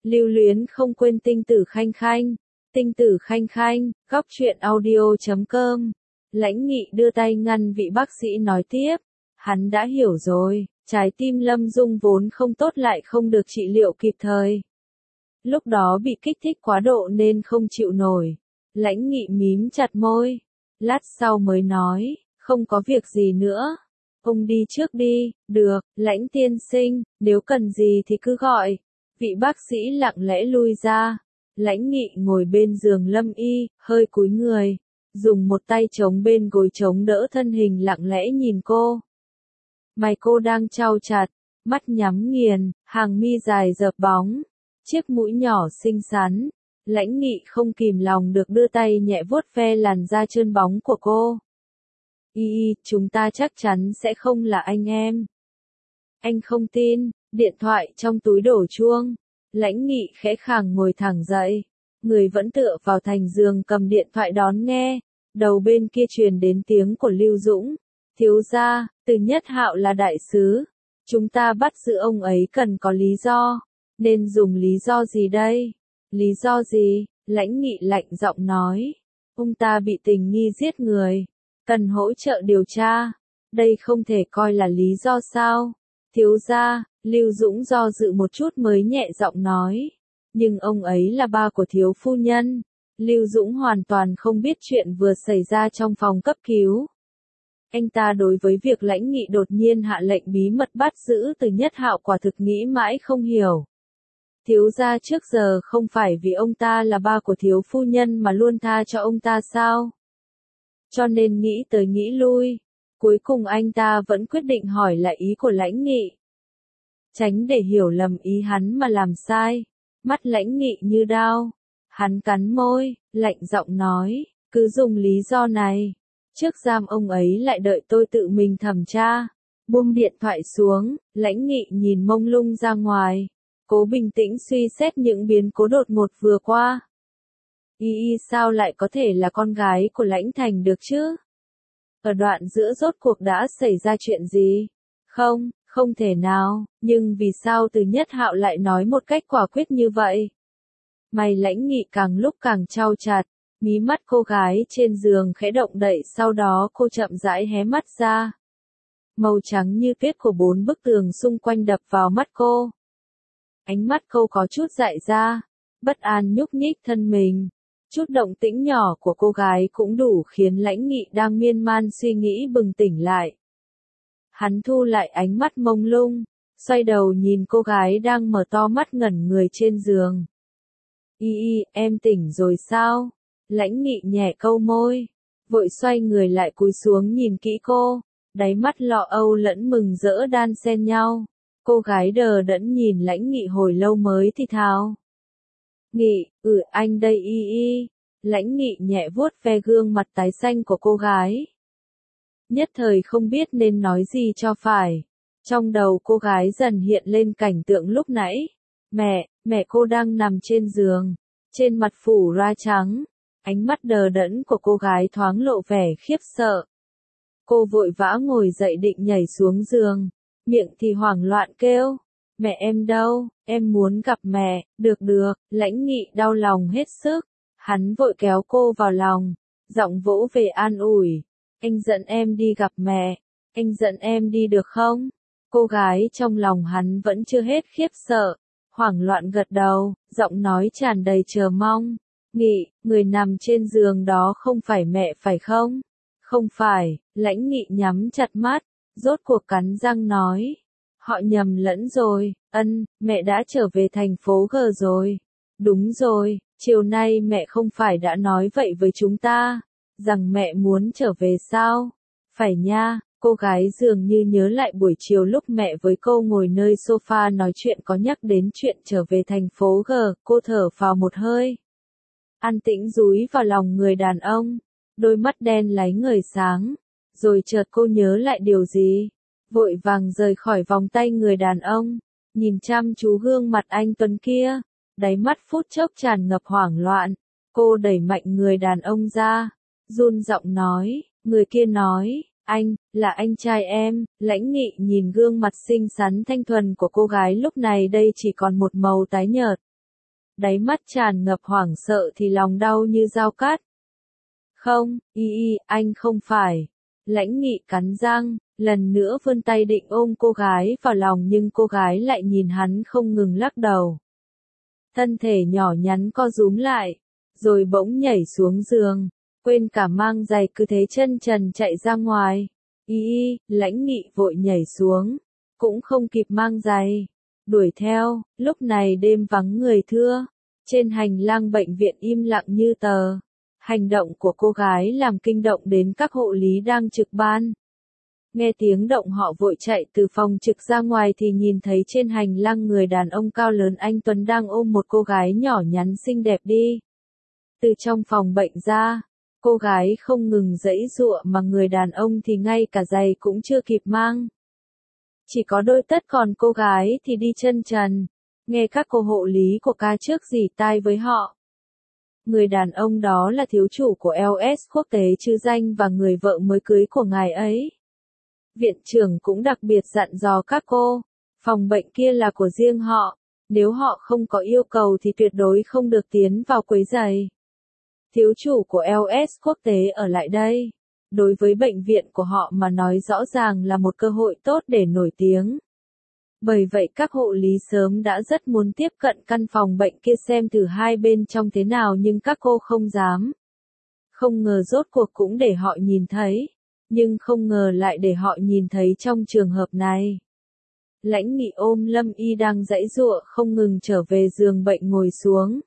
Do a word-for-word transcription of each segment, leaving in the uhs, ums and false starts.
Lưu luyến không quên tinh tử khanh khanh. Tinh tử khanh khanh, góc truyện audio chấm com. Lãnh Nghị đưa tay ngăn vị bác sĩ nói tiếp. Hắn đã hiểu rồi, trái tim Lâm Dung vốn không tốt lại không được trị liệu kịp thời. Lúc đó bị kích thích quá độ nên không chịu nổi. Lãnh Nghị mím chặt môi. Lát sau mới nói, không có việc gì nữa. Ông đi trước đi, được, Lãnh tiên sinh, nếu cần gì thì cứ gọi. Vị bác sĩ lặng lẽ lui ra. Lãnh Nghị ngồi bên giường Lâm Y, hơi cúi người, dùng một tay chống bên gối chống đỡ thân hình lặng lẽ nhìn cô. Mày cô đang chau chặt, mắt nhắm nghiền, hàng mi dài dợp bóng, chiếc mũi nhỏ xinh xắn. Lãnh Nghị không kìm lòng được đưa tay nhẹ vuốt ve làn da trơn bóng của cô. Y, chúng ta chắc chắn sẽ không là anh em. Anh không tin, điện thoại trong túi đổ chuông. Lãnh Nghị khẽ khàng ngồi thẳng dậy, người vẫn tựa vào thành giường cầm điện thoại đón nghe, đầu bên kia truyền đến tiếng của Lưu Dũng. Thiếu gia, Từ Nhất Hạo là đại sứ, chúng ta bắt giữ ông ấy cần có lý do, nên dùng lý do gì đây? Lý do gì? Lãnh Nghị lạnh giọng nói, ông ta bị tình nghi giết người, cần hỗ trợ điều tra, đây không thể coi là lý do sao? Thiếu gia, Lưu Dũng do dự một chút mới nhẹ giọng nói. Nhưng ông ấy là ba của thiếu phu nhân. Lưu Dũng hoàn toàn không biết chuyện vừa xảy ra trong phòng cấp cứu. Anh ta đối với việc Lãnh Nghị đột nhiên hạ lệnh bí mật bắt giữ Từ Nhất Hạo quả thực nghĩ mãi không hiểu. Thiếu gia trước giờ không phải vì ông ta là ba của thiếu phu nhân mà luôn tha cho ông ta sao? Cho nên nghĩ tới nghĩ lui. Cuối cùng anh ta vẫn quyết định hỏi lại ý của Lãnh Nghị. Tránh để hiểu lầm ý hắn mà làm sai. Mắt Lãnh Nghị như đao. Hắn cắn môi, lạnh giọng nói, cứ dùng lý do này. Trước giam ông ấy lại đợi tôi tự mình thẩm tra. Buông điện thoại xuống, Lãnh Nghị nhìn mông lung ra ngoài. Cố bình tĩnh suy xét những biến cố đột ngột vừa qua. Y y sao lại có thể là con gái của Lãnh Thành được chứ? Ở đoạn giữa rốt cuộc đã xảy ra chuyện gì? Không, không thể nào, nhưng vì sao Từ Nhất Hạo lại nói một cách quả quyết như vậy? Mày Lãnh Nghị càng lúc càng chau chặt, mí mắt cô gái trên giường khẽ động đậy, sau đó cô chậm rãi hé mắt ra. Màu trắng như tuyết của bốn bức tường xung quanh đập vào mắt cô. Ánh mắt cô có chút dại ra, bất an nhúc nhích thân mình. Chút động tĩnh nhỏ của cô gái cũng đủ khiến Lãnh Nghị đang miên man suy nghĩ bừng tỉnh lại. Hắn thu lại ánh mắt mông lung, xoay đầu nhìn cô gái đang mở to mắt ngẩn người trên giường. Y y, em tỉnh rồi sao? Lãnh Nghị nhẹ câu môi, vội xoay người lại cúi xuống nhìn kỹ cô, đáy mắt lo âu lẫn mừng rỡ đan xen nhau. Cô gái đờ đẫn nhìn Lãnh Nghị hồi lâu mới thì thào. Nghị, ừ anh đây y y. Lãnh Nghị nhẹ vuốt ve gương mặt tái xanh của cô gái. Nhất thời không biết nên nói gì cho phải. Trong đầu cô gái dần hiện lên cảnh tượng lúc nãy. Mẹ, mẹ cô đang nằm trên giường. Trên mặt phủ ra trắng. Ánh mắt đờ đẫn của cô gái thoáng lộ vẻ khiếp sợ. Cô vội vã ngồi dậy định nhảy xuống giường. Miệng thì hoảng loạn kêu. Mẹ em đâu, em muốn gặp mẹ, được được, Lãnh Nghị đau lòng hết sức. Hắn vội kéo cô vào lòng, giọng vỗ về an ủi. Anh dẫn em đi gặp mẹ, anh dẫn em đi được không? Cô gái trong lòng hắn vẫn chưa hết khiếp sợ, hoảng loạn gật đầu, giọng nói tràn đầy chờ mong. Nghị, người nằm trên giường đó không phải mẹ phải không? Không phải, Lãnh Nghị nhắm chặt mắt, rốt cuộc cắn răng nói. Họ nhầm lẫn rồi, ân, mẹ đã trở về thành phố G rồi. Đúng rồi, chiều nay mẹ không phải đã nói vậy với chúng ta, rằng mẹ muốn trở về sao? Phải nha, cô gái dường như nhớ lại buổi chiều lúc mẹ với cô ngồi nơi sofa nói chuyện có nhắc đến chuyện trở về thành phố G, cô thở phào một hơi. An tĩnh dúi vào lòng người đàn ông, đôi mắt đen láy ngời sáng, rồi chợt cô nhớ lại điều gì. Vội vàng rời khỏi vòng tay người đàn ông, nhìn chăm chú gương mặt anh tuấn kia, đáy mắt phút chốc tràn ngập hoảng loạn. Cô đẩy mạnh người đàn ông ra, run giọng nói, người kia nói, anh, là anh trai em. Lãnh Nghị nhìn gương mặt xinh xắn thanh thuần của cô gái lúc này đây chỉ còn một màu tái nhợt. đáy mắt tràn ngập hoảng sợ thì lòng đau như dao cắt. Không, y y, anh không phải. Lãnh Nghị cắn răng, lần nữa vươn tay định ôm cô gái vào lòng nhưng cô gái lại nhìn hắn không ngừng lắc đầu. Thân thể nhỏ nhắn co rúm lại, rồi bỗng nhảy xuống giường, quên cả mang giày cứ thế chân trần chạy ra ngoài. Y y, Lãnh Nghị vội nhảy xuống, cũng không kịp mang giày, đuổi theo. Lúc này đêm vắng người thưa, trên hành lang bệnh viện im lặng như tờ. Hành động của cô gái làm kinh động đến các hộ lý đang trực ban. Nghe tiếng động họ vội chạy từ phòng trực ra ngoài thì nhìn thấy trên hành lang người đàn ông cao lớn anh Tuấn đang ôm một cô gái nhỏ nhắn xinh đẹp đi. Từ trong phòng bệnh ra, cô gái không ngừng giãy giụa mà người đàn ông thì ngay cả giày cũng chưa kịp mang. Chỉ có đôi tất còn cô gái thì đi chân trần, nghe các cô hộ lý của ca trước rỉ tai với họ. Người đàn ông đó là thiếu chủ của lờ ét quốc tế Trư Danh và người vợ mới cưới của ngài ấy. Viện trưởng cũng đặc biệt dặn dò các cô, phòng bệnh kia là của riêng họ, nếu họ không có yêu cầu thì tuyệt đối không được tiến vào quấy rầy. Thiếu chủ của lờ ét quốc tế ở lại đây, đối với bệnh viện của họ mà nói rõ ràng là một cơ hội tốt để nổi tiếng. Bởi vậy các hộ lý sớm đã rất muốn tiếp cận căn phòng bệnh kia xem thử hai bên trong thế nào nhưng các cô không dám. Không ngờ rốt cuộc cũng để họ nhìn thấy, nhưng không ngờ lại để họ nhìn thấy trong trường hợp này. Lãnh Nghị ôm Lâm Y đang giãy giụa không ngừng trở về giường bệnh ngồi xuống.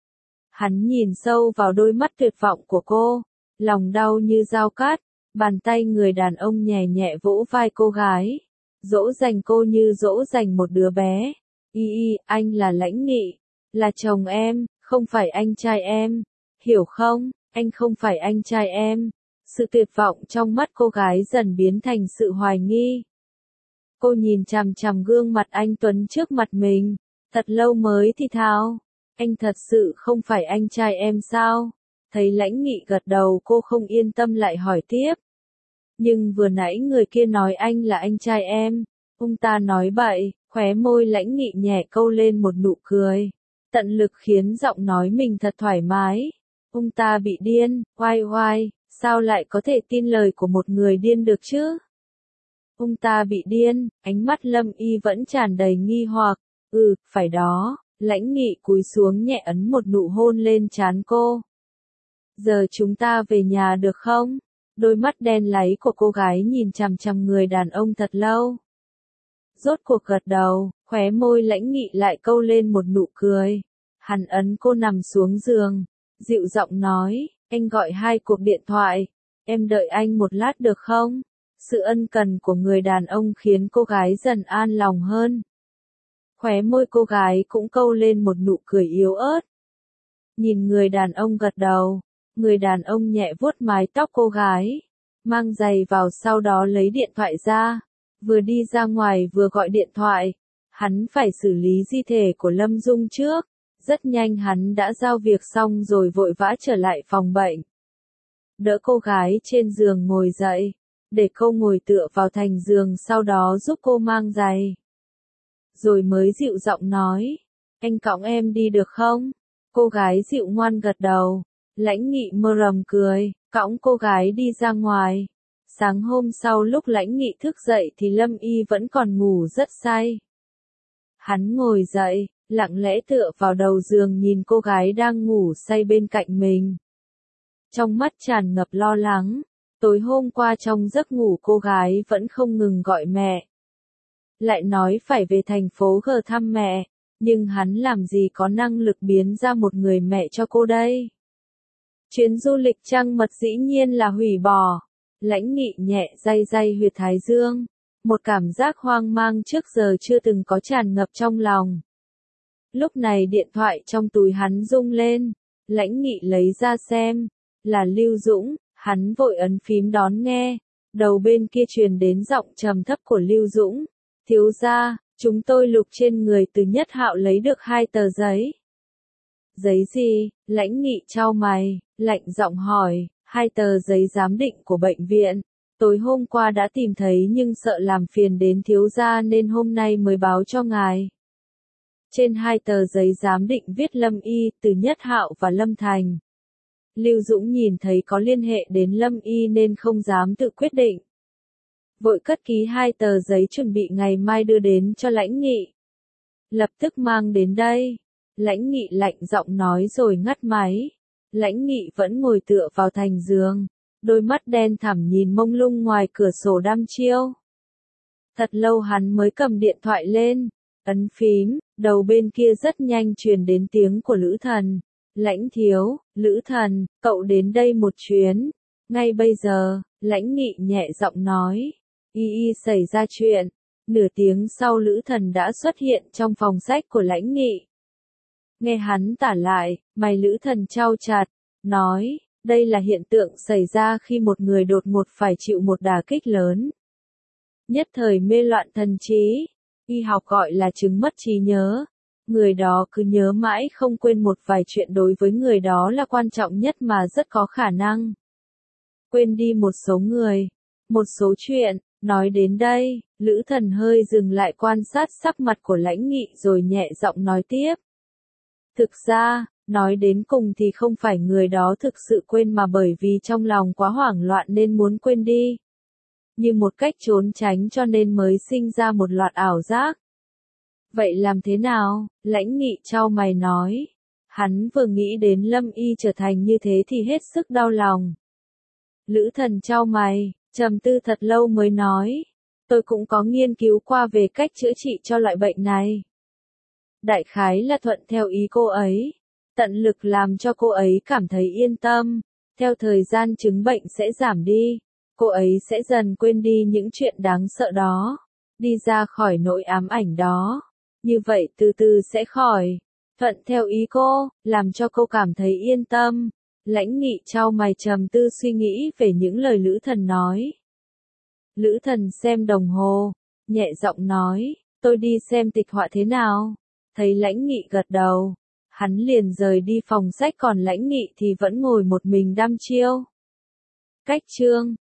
Hắn nhìn sâu vào đôi mắt tuyệt vọng của cô, lòng đau như dao cát, bàn tay người đàn ông nhẹ nhẹ vỗ vai cô gái. Dỗ dành cô như dỗ dành một đứa bé. Y y, anh là Lãnh Nghị, là chồng em, không phải anh trai em, hiểu không, anh không phải anh trai em. Sự tuyệt vọng trong mắt cô gái dần biến thành sự hoài nghi. Cô nhìn chằm chằm gương mặt anh Tuấn trước mặt mình, thật lâu mới thì thào, anh thật sự không phải anh trai em sao? Thấy Lãnh Nghị gật đầu cô không yên tâm lại hỏi tiếp. Nhưng vừa nãy người kia nói anh là anh trai em, ông ta nói bậy, khóe môi Lãnh Nghị nhẹ câu lên một nụ cười, tận lực khiến giọng nói mình thật thoải mái. Ông ta bị điên, oai oai, sao lại có thể tin lời của một người điên được chứ? Ông ta bị điên, ánh mắt Lâm Y vẫn tràn đầy nghi hoặc, ừ, phải đó, Lãnh Nghị cúi xuống nhẹ ấn một nụ hôn lên trán cô. Giờ chúng ta về nhà được không? Đôi mắt đen láy của cô gái nhìn chằm chằm người đàn ông thật lâu. Rốt cuộc gật đầu, khóe môi Lãnh Nghị lại câu lên một nụ cười. Hắn ấn cô nằm xuống giường, dịu giọng nói, anh gọi hai cuộc điện thoại, em đợi anh một lát được không? Sự ân cần của người đàn ông khiến cô gái dần an lòng hơn. Khóe môi cô gái cũng câu lên một nụ cười yếu ớt. Nhìn người đàn ông gật đầu. Người đàn ông nhẹ vuốt mái tóc cô gái, mang giày vào sau đó lấy điện thoại ra, vừa đi ra ngoài vừa gọi điện thoại. Hắn phải xử lý di thể của Lâm Dung trước, rất nhanh hắn đã giao việc xong rồi vội vã trở lại phòng bệnh. Đỡ cô gái trên giường ngồi dậy, để cô ngồi tựa vào thành giường sau đó giúp cô mang giày. Rồi mới dịu giọng nói, anh cõng em đi được không? Cô gái dịu ngoan gật đầu. Lãnh Nghị mơ rầm cười, cõng cô gái đi ra ngoài. Sáng hôm sau lúc Lãnh Nghị thức dậy thì Lâm Y vẫn còn ngủ rất say. Hắn ngồi dậy, lặng lẽ tựa vào đầu giường nhìn cô gái đang ngủ say bên cạnh mình. Trong mắt tràn ngập lo lắng, tối hôm qua trong giấc ngủ cô gái vẫn không ngừng gọi mẹ. Lại nói phải về thành phố G thăm mẹ, nhưng hắn làm gì có năng lực biến ra một người mẹ cho cô đây. Chuyến du lịch trăng mật dĩ nhiên là hủy bỏ. Lãnh Nghị nhẹ day day huyệt thái dương. Một cảm giác hoang mang trước giờ chưa từng có tràn ngập trong lòng. Lúc này điện thoại trong túi hắn rung lên. Lãnh Nghị lấy ra xem. Là Lưu Dũng, hắn vội ấn phím đón nghe. Đầu bên kia truyền đến giọng trầm thấp của Lưu Dũng. Thiếu gia, chúng tôi lục trên người Từ Nhất Hạo lấy được hai tờ giấy. Giấy gì? Lãnh Nghị chau mày, lạnh giọng hỏi, hai tờ giấy giám định của bệnh viện. Tối hôm qua đã tìm thấy nhưng sợ làm phiền đến thiếu gia nên hôm nay mới báo cho ngài. Trên hai tờ giấy giám định viết Lâm Y, từ Nhất Hạo và Lâm Thành. Lưu Dũng nhìn thấy có liên hệ đến Lâm Y nên không dám tự quyết định. Vội cất ký hai tờ giấy chuẩn bị ngày mai đưa đến cho Lãnh Nghị. Lập tức mang đến đây. Lãnh Nghị lạnh giọng nói rồi ngắt máy. Lãnh Nghị vẫn ngồi tựa vào thành giường. Đôi mắt đen thẳm nhìn mông lung ngoài cửa sổ đăm chiêu. Thật lâu hắn mới cầm điện thoại lên. Ấn phím, đầu bên kia rất nhanh truyền đến tiếng của Lữ Thần. Lãnh thiếu, Lữ Thần, cậu đến đây một chuyến. Ngay bây giờ, Lãnh Nghị nhẹ giọng nói. Y y xảy ra chuyện. Nửa tiếng sau Lữ Thần đã xuất hiện trong phòng sách của Lãnh Nghị. Nghe hắn tả lại, mày Lữ Thần chau chặt, nói, đây là hiện tượng xảy ra khi một người đột ngột phải chịu một đả kích lớn. Nhất thời mê loạn thần trí, y học gọi là chứng mất trí nhớ. Người đó cứ nhớ mãi không quên một vài chuyện đối với người đó là quan trọng nhất mà rất có khả năng quên đi một số người, một số chuyện. Nói đến đây, Lữ Thần hơi dừng lại quan sát sắc mặt của Lãnh Nghị rồi nhẹ giọng nói tiếp. Thực ra, nói đến cùng thì không phải người đó thực sự quên mà bởi vì trong lòng quá hoảng loạn nên muốn quên đi. Như một cách trốn tránh cho nên mới sinh ra một loạt ảo giác. Vậy làm thế nào? Lãnh Nghị chau mày nói. Hắn vừa nghĩ đến Lâm Y trở thành như thế thì hết sức đau lòng. Lữ Thần chau mày, trầm tư thật lâu mới nói. Tôi cũng có nghiên cứu qua về cách chữa trị cho loại bệnh này. Đại khái là thuận theo ý cô ấy. Tận lực làm cho cô ấy cảm thấy yên tâm. Theo thời gian chứng bệnh sẽ giảm đi. Cô ấy sẽ dần quên đi những chuyện đáng sợ đó. Đi ra khỏi nỗi ám ảnh đó. Như vậy từ từ sẽ khỏi. Thuận theo ý cô, làm cho cô cảm thấy yên tâm. Lãnh Nghị chau mày trầm tư suy nghĩ về những lời Lữ Thần nói. Lữ Thần xem đồng hồ, nhẹ giọng nói, tôi đi xem tịch họa thế nào. Thấy Lãnh Nghị gật đầu, hắn liền rời đi phòng sách còn Lãnh Nghị thì vẫn ngồi một mình đăm chiêu. Cách chương